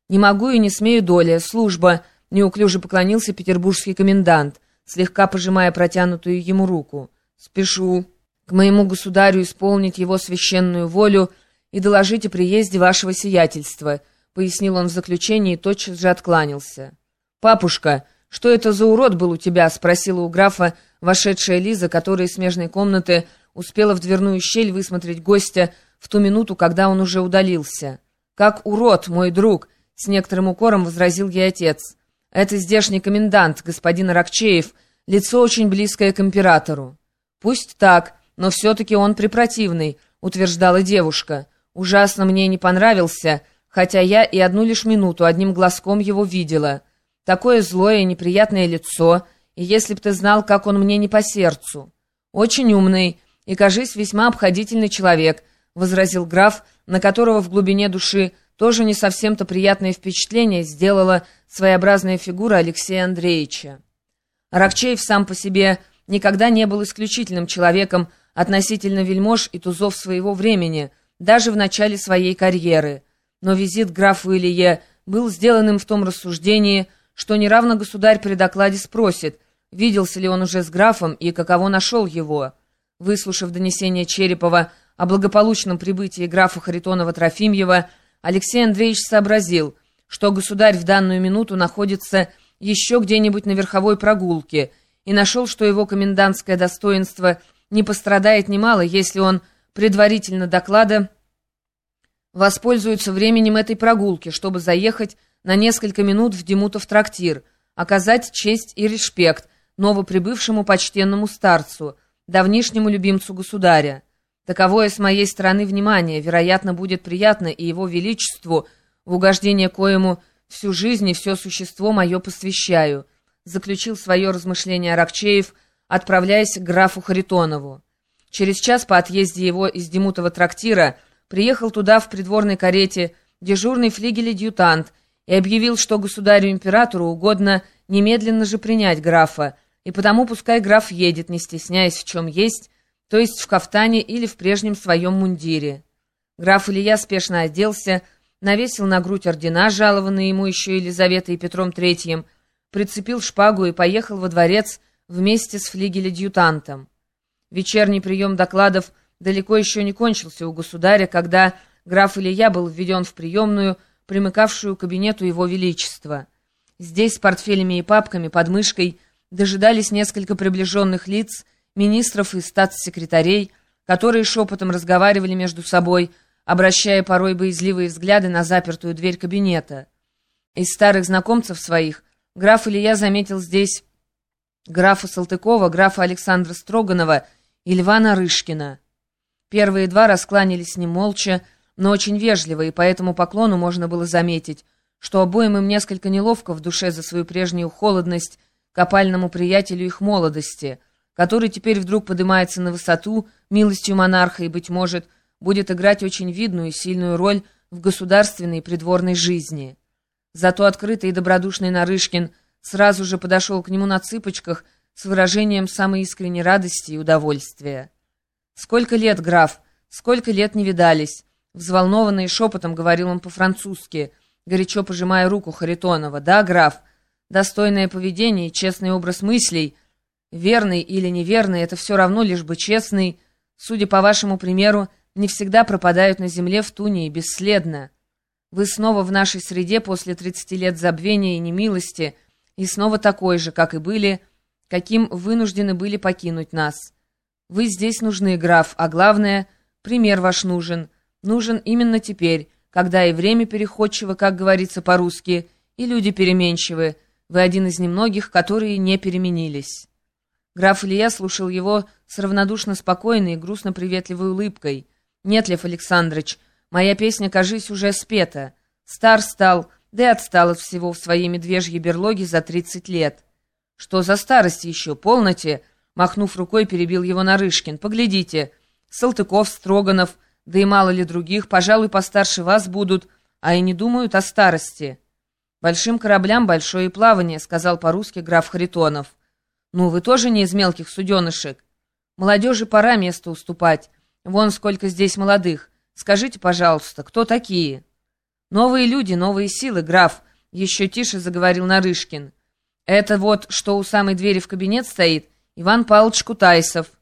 «Не могу и не смею, доля, служба», — неуклюже поклонился петербургский комендант, слегка пожимая протянутую ему руку. «Спешу к моему государю исполнить его священную волю и доложить о приезде вашего сиятельства», — пояснил он в заключении и тотчас же откланялся. «Папушка, что это за урод был у тебя?» — спросила у графа вошедшая Лиза, которая из смежной комнаты успела в дверную щель высмотреть гостя в ту минуту, когда он уже удалился. «Как урод, мой друг!» — с некоторым укором возразил ей отец. «Это здешний комендант, господин Аракчеев, лицо очень близкое к императору». «Пусть так, но все-таки он препротивный», — утверждала девушка. «Ужасно мне не понравился, хотя я и одну лишь минуту одним глазком его видела. Такое злое и неприятное лицо, и если б ты знал, как он мне не по сердцу». «Очень умный и, кажись, весьма обходительный человек», — возразил граф, на которого в глубине души тоже не совсем-то приятное впечатление сделала своеобразная фигура Алексея Андреевича. Аракчеев сам по себе никогда не был исключительным человеком относительно вельмож и тузов своего времени, даже в начале своей карьеры. Но визит к графу Илье был сделан им в том рассуждении, что неравно государь при докладе спросит, виделся ли он уже с графом и каково нашел его. Выслушав донесение Черепова о благополучном прибытии графа Харитонова-Трофимьева, Алексей Андреевич сообразил, что государь в данную минуту находится еще где-нибудь на верховой прогулке, и нашел, что его комендантское достоинство не пострадает немало, если он предварительно доклада воспользуется временем этой прогулки, чтобы заехать на несколько минут в Демутов трактир, оказать честь и респект новоприбывшему почтенному старцу, давнишнему любимцу государя. Таковое с моей стороны внимание, вероятно, будет приятно и его величеству, в угождение коему всю жизнь и все существо мое посвящаю», заключил свое размышление Аракчеев, отправляясь к графу Харитонову. Через час по отъезде его из Демутова трактира приехал туда в придворной карете дежурный флигель-адъютант и объявил, что государю-императору угодно немедленно же принять графа, и потому пускай граф едет, не стесняясь в чем есть, то есть в кафтане или в прежнем своем мундире. Граф Илья спешно оделся, навесил на грудь ордена, жалованные ему еще Елизаветой и Петром Третьим, прицепил шпагу и поехал во дворец вместе с флигель-адъютантом. Вечерний прием докладов далеко еще не кончился у государя, когда граф Илья был введен в приемную, примыкавшую к кабинету его величества. Здесь с портфелями и папками под мышкой дожидались несколько приближенных лиц, министров и статс-секретарей, которые шепотом разговаривали между собой, обращая порой боязливые взгляды на запертую дверь кабинета. Из старых знакомцев своих граф Илья заметил здесь графа Салтыкова, графа Александра Строганова и Льва Нарышкина. Первые два раскланялись с ним молча, но очень вежливо, и по этому поклону можно было заметить, что обоим им несколько неловко в душе за свою прежнюю холодность к опальному приятелю их молодости, который теперь вдруг поднимается на высоту милостью монарха и, быть может, будет играть очень видную и сильную роль в государственной и придворной жизни. Зато открытый и добродушный Нарышкин сразу же подошел к нему на цыпочках с выражением самой искренней радости и удовольствия. «Сколько лет, граф, сколько лет не видались!» Взволнованно и шепотом говорил он по-французски, горячо пожимая руку Харитонова. «Да, граф, достойное поведение и честный образ мыслей, верный или неверный, это все равно, лишь бы честный, судя по вашему примеру, не всегда пропадают на земле в туне и бесследно. Вы снова в нашей среде после 30 лет забвения и немилости, и снова такой же, как и были, каким вынуждены были покинуть нас. Вы здесь нужны, граф, а главное, пример ваш нужен. Нужен именно теперь, когда и время переходчиво, как говорится по-русски, и люди переменчивы. Вы один из немногих, которые не переменились». Граф Илья слушал его с равнодушно спокойной и грустно-приветливой улыбкой. «Нет, Лев Александрович, моя песня, кажись, уже спета. Стар стал, да и отстал от всего в своей медвежьей берлоге за 30 лет». «Что за старость еще? Полноте?» Махнув рукой, перебил его Нарышкин. «Поглядите, Салтыков, Строганов, да и мало ли других, пожалуй, постарше вас будут, а и не думают о старости». «Большим кораблям большое плавание», — сказал по-русски граф Харитонов. «Ну, вы тоже не из мелких суденышек. Молодежи пора место уступать. Вон сколько здесь молодых. Скажите, пожалуйста, кто такие?» «Новые люди, новые силы, граф», — еще тише заговорил Нарышкин. «Это вот, что у самой двери в кабинет стоит, Иван Павлович Кутайсов».